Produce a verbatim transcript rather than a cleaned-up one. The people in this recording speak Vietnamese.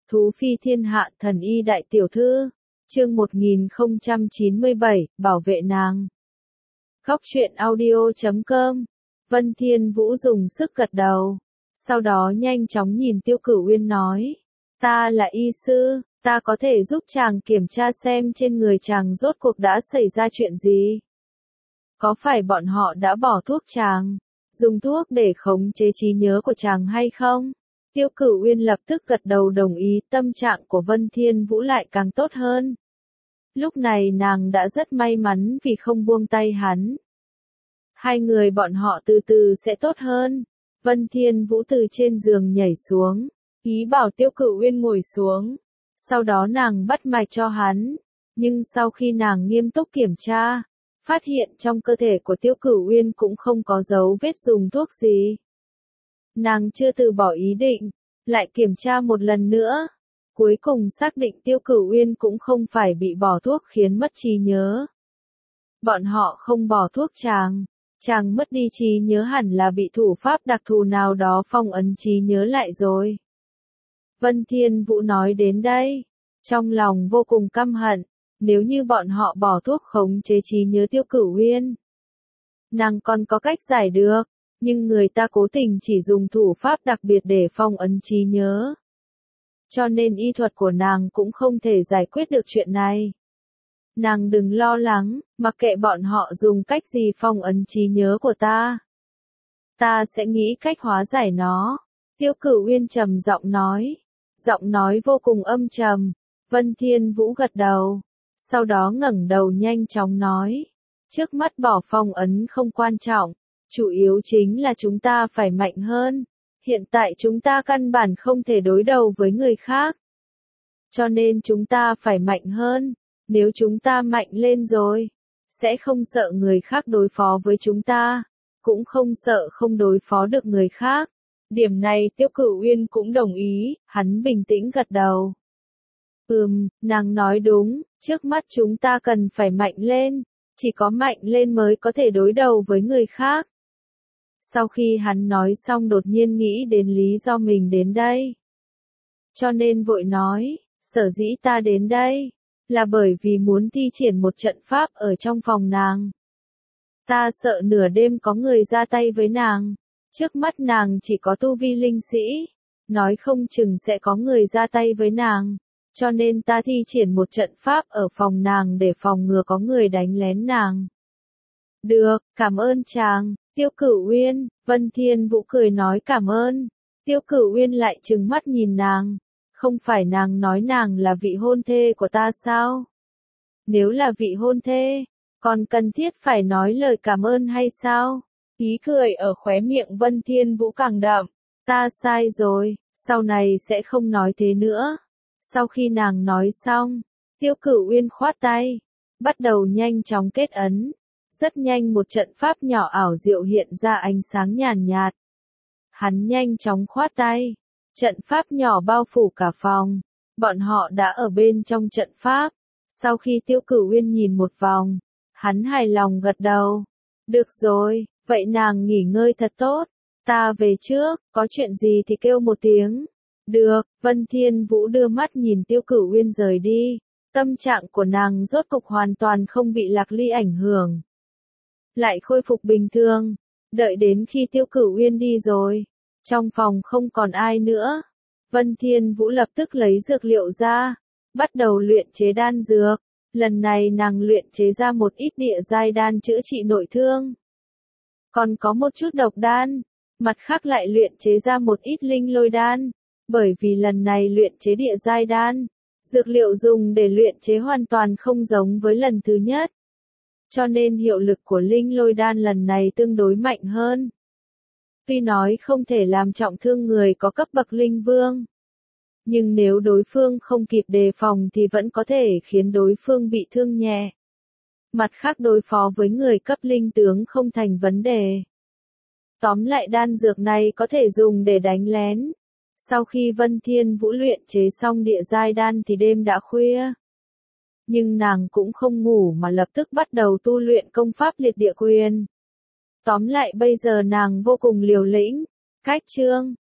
Thú phi thiên hạ thần y đại tiểu thư, chương một nghìn không trăm chín mươi bảy, bảo vệ nàng. Góc truyện audio chấm com. Vân Thiên Vũ dùng sức gật đầu, sau đó nhanh chóng nhìn Tiêu Cửu Uyên nói, ta là y sư, ta có thể giúp chàng kiểm tra xem trên người chàng rốt cuộc đã xảy ra chuyện gì. Có phải bọn họ đã bỏ thuốc chàng, dùng thuốc để khống chế trí nhớ của chàng hay không? Tiêu Cửu Uyên lập tức gật đầu đồng ý, tâm trạng của Vân Thiên Vũ lại càng tốt hơn. Lúc này nàng đã rất may mắn vì không buông tay hắn. Hai người bọn họ từ từ sẽ tốt hơn. Vân Thiên Vũ từ trên giường nhảy xuống, ý bảo Tiêu Cửu Uyên ngồi xuống. Sau đó nàng bắt mạch cho hắn. Nhưng sau khi nàng nghiêm túc kiểm tra, phát hiện trong cơ thể của Tiêu Cửu Uyên cũng không có dấu vết dùng thuốc gì. Nàng chưa từ bỏ ý định, lại kiểm tra một lần nữa. Cuối cùng xác định Tiêu Cửu Uyên cũng không phải bị bỏ thuốc khiến mất trí nhớ. Bọn họ không bỏ thuốc chàng, chàng mất đi trí nhớ hẳn là bị thủ pháp đặc thù nào đó phong ấn trí nhớ lại rồi. Vân Thiên Vũ nói đến đây, trong lòng vô cùng căm hận, nếu như bọn họ bỏ thuốc khống chế trí nhớ Tiêu Cửu Uyên, nàng còn có cách giải được. Nhưng người ta cố tình chỉ dùng thủ pháp đặc biệt để phong ấn trí nhớ. Cho nên y thuật của nàng cũng không thể giải quyết được chuyện này. Nàng đừng lo lắng, mặc kệ bọn họ dùng cách gì phong ấn trí nhớ của ta. Ta sẽ nghĩ cách hóa giải nó. Tiêu Cửu Uyên trầm giọng nói. Giọng nói vô cùng âm trầm. Vân Thiên Vũ gật đầu. Sau đó ngẩng đầu nhanh chóng nói. Trước mắt bỏ phong ấn không quan trọng. Chủ yếu chính là chúng ta phải mạnh hơn. Hiện tại chúng ta căn bản không thể đối đầu với người khác. Cho nên chúng ta phải mạnh hơn. Nếu chúng ta mạnh lên rồi, sẽ không sợ người khác đối phó với chúng ta. Cũng không sợ không đối phó được người khác. Điểm này Tiêu Cửu Uyên cũng đồng ý, hắn bình tĩnh gật đầu. Ừm, nàng nói đúng, trước mắt chúng ta cần phải mạnh lên. Chỉ có mạnh lên mới có thể đối đầu với người khác. Sau khi hắn nói xong đột nhiên nghĩ đến lý do mình đến đây. Cho nên vội nói, sở dĩ ta đến đây, là bởi vì muốn thi triển một trận pháp ở trong phòng nàng. Ta sợ nửa đêm có người ra tay với nàng, trước mắt nàng chỉ có tu vi linh sĩ, nói không chừng sẽ có người ra tay với nàng, cho nên ta thi triển một trận pháp ở phòng nàng để phòng ngừa có người đánh lén nàng. Được, cảm ơn chàng. Tiêu Cửu Uyên, Vân Thiên Vũ cười nói cảm ơn. Tiêu Cửu Uyên lại trừng mắt nhìn nàng. Không phải nàng nói nàng là vị hôn thê của ta sao? Nếu là vị hôn thê, còn cần thiết phải nói lời cảm ơn hay sao? Ý cười ở khóe miệng Vân Thiên Vũ càng đậm. Ta sai rồi, sau này sẽ không nói thế nữa. Sau khi nàng nói xong, Tiêu Cửu Uyên khoát tay, bắt đầu nhanh chóng kết ấn. Rất nhanh một trận pháp nhỏ ảo diệu hiện ra ánh sáng nhàn nhạt. Hắn nhanh chóng khoát tay. Trận pháp nhỏ bao phủ cả phòng. Bọn họ đã ở bên trong trận pháp. Sau khi Tiêu Cửu Uyên nhìn một vòng, hắn hài lòng gật đầu. Được rồi, vậy nàng nghỉ ngơi thật tốt. Ta về trước, có chuyện gì thì kêu một tiếng. Được, Vân Thiên Vũ đưa mắt nhìn Tiêu Cửu Uyên rời đi. Tâm trạng của nàng rốt cục hoàn toàn không bị Lạc Ly ảnh hưởng. Lại khôi phục bình thường, đợi đến khi Tiêu Cửu Uyên đi rồi, trong phòng không còn ai nữa, Vân Thiên Vũ lập tức lấy dược liệu ra, bắt đầu luyện chế đan dược, lần này nàng luyện chế ra một ít địa giai đan chữa trị nội thương, còn có một chút độc đan, mặt khác lại luyện chế ra một ít linh lôi đan, bởi vì lần này luyện chế địa giai đan, dược liệu dùng để luyện chế hoàn toàn không giống với lần thứ nhất. Cho nên hiệu lực của linh lôi đan lần này tương đối mạnh hơn. Tuy nói không thể làm trọng thương người có cấp bậc linh vương. Nhưng nếu đối phương không kịp đề phòng thì vẫn có thể khiến đối phương bị thương nhẹ. Mặt khác đối phó với người cấp linh tướng không thành vấn đề. Tóm lại đan dược này có thể dùng để đánh lén. Sau khi Vân Thiên Vũ luyện chế xong địa giai đan thì đêm đã khuya. Nhưng nàng cũng không ngủ mà lập tức bắt đầu tu luyện công pháp liệt địa quyền. Tóm lại bây giờ nàng vô cùng liều lĩnh. Cách chương